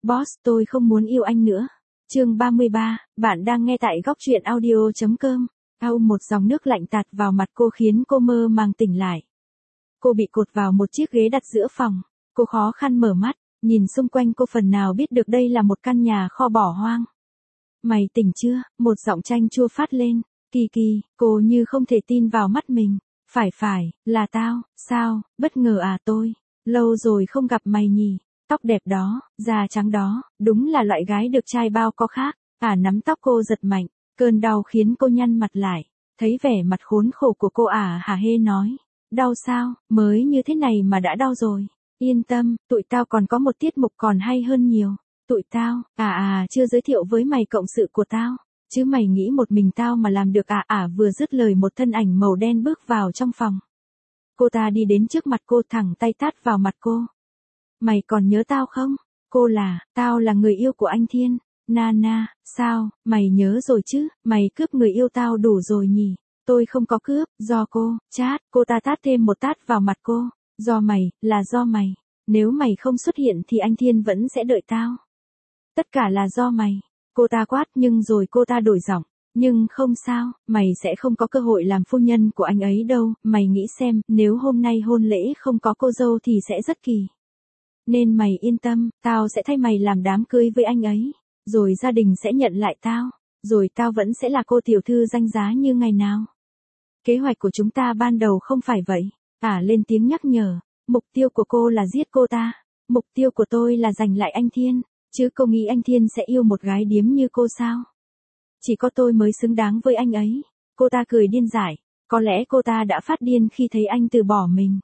Boss, tôi không muốn yêu anh nữa. Chương 33, bạn đang nghe tại góc truyện audio.com. Một dòng nước lạnh tạt vào mặt cô khiến cô mơ màng tỉnh lại. Cô bị cột vào một chiếc ghế đặt giữa phòng. Cô khó khăn mở mắt, nhìn xung quanh cô phần nào biết được đây là một căn nhà kho bỏ hoang. Mày tỉnh chưa? Một giọng chanh chua phát lên. Kỳ kỳ, cô như không thể tin vào mắt mình. Phải, là tao, sao, bất ngờ à tôi. Lâu rồi không gặp mày nhỉ. Tóc đẹp đó, da trắng đó, đúng là loại gái được trai bao có khác. Nắm tóc cô giật mạnh, cơn đau khiến cô nhăn mặt lại. Thấy vẻ mặt khốn khổ của cô hả hê nói. Đau sao, mới như thế này mà đã đau rồi. Yên tâm, tụi tao còn có một tiết mục còn hay hơn nhiều. Tụi tao, chưa giới thiệu với mày cộng sự của tao. Chứ mày nghĩ một mình tao mà làm được vừa dứt lời một thân ảnh màu đen bước vào trong phòng. Cô ta đi đến trước mặt cô thẳng tay tát vào mặt cô. Mày còn nhớ tao không? Tao là người yêu của anh Thiên. Nana, sao, mày nhớ rồi chứ, mày cướp người yêu tao đủ rồi nhỉ? Tôi không có cướp, do cô, cô ta tát thêm một tát vào mặt cô. Do mày, là do mày. Nếu mày không xuất hiện thì anh Thiên vẫn sẽ đợi tao. Tất cả là do mày. Cô ta quát nhưng rồi cô ta đổi giọng. Nhưng không sao, mày sẽ không có cơ hội làm phu nhân của anh ấy đâu. Mày nghĩ xem, nếu hôm nay hôn lễ không có cô dâu thì sẽ rất kỳ. Nên mày yên tâm, tao sẽ thay mày làm đám cưới với anh ấy. Rồi gia đình sẽ nhận lại tao. Rồi tao vẫn sẽ là cô tiểu thư danh giá như ngày nào. Kế hoạch của chúng ta ban đầu không phải vậy. Lên tiếng nhắc nhở. Mục tiêu của cô là giết cô ta. Mục tiêu của tôi là giành lại anh Thiên. Chứ cô nghĩ anh Thiên sẽ yêu một gái điếm như cô sao? Chỉ có tôi mới xứng đáng với anh ấy. Cô ta cười điên dại. Có lẽ cô ta đã phát điên khi thấy anh từ bỏ mình.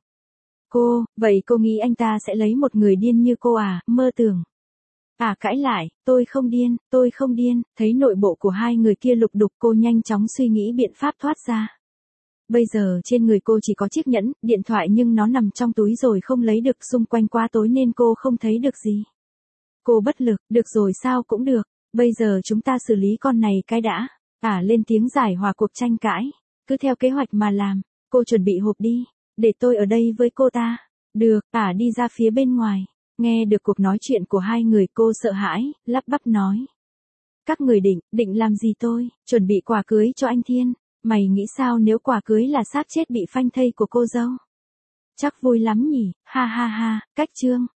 Vậy cô nghĩ anh ta sẽ lấy một người điên như cô mơ tưởng. Cãi lại, tôi không điên, thấy nội bộ của hai người kia lục đục cô nhanh chóng suy nghĩ biện pháp thoát ra. Bây giờ trên người cô chỉ có chiếc nhẫn, điện thoại nhưng nó nằm trong túi rồi không lấy được, xung quanh quá tối nên cô không thấy được gì. Cô bất lực, được rồi sao cũng được, bây giờ chúng ta xử lý con này cái đã. Lên tiếng giải hòa cuộc tranh cãi, cứ theo kế hoạch mà làm, cô chuẩn bị hộp đi, để tôi ở đây với cô ta. Được, đi ra phía bên ngoài, nghe được cuộc nói chuyện của hai người cô sợ hãi, lắp bắp nói. Các người định làm gì tôi, chuẩn bị quà cưới cho anh Thiên, mày nghĩ sao nếu quà cưới là xác chết bị phanh thây của cô dâu? Chắc vui lắm nhỉ, ha ha ha, cách chương.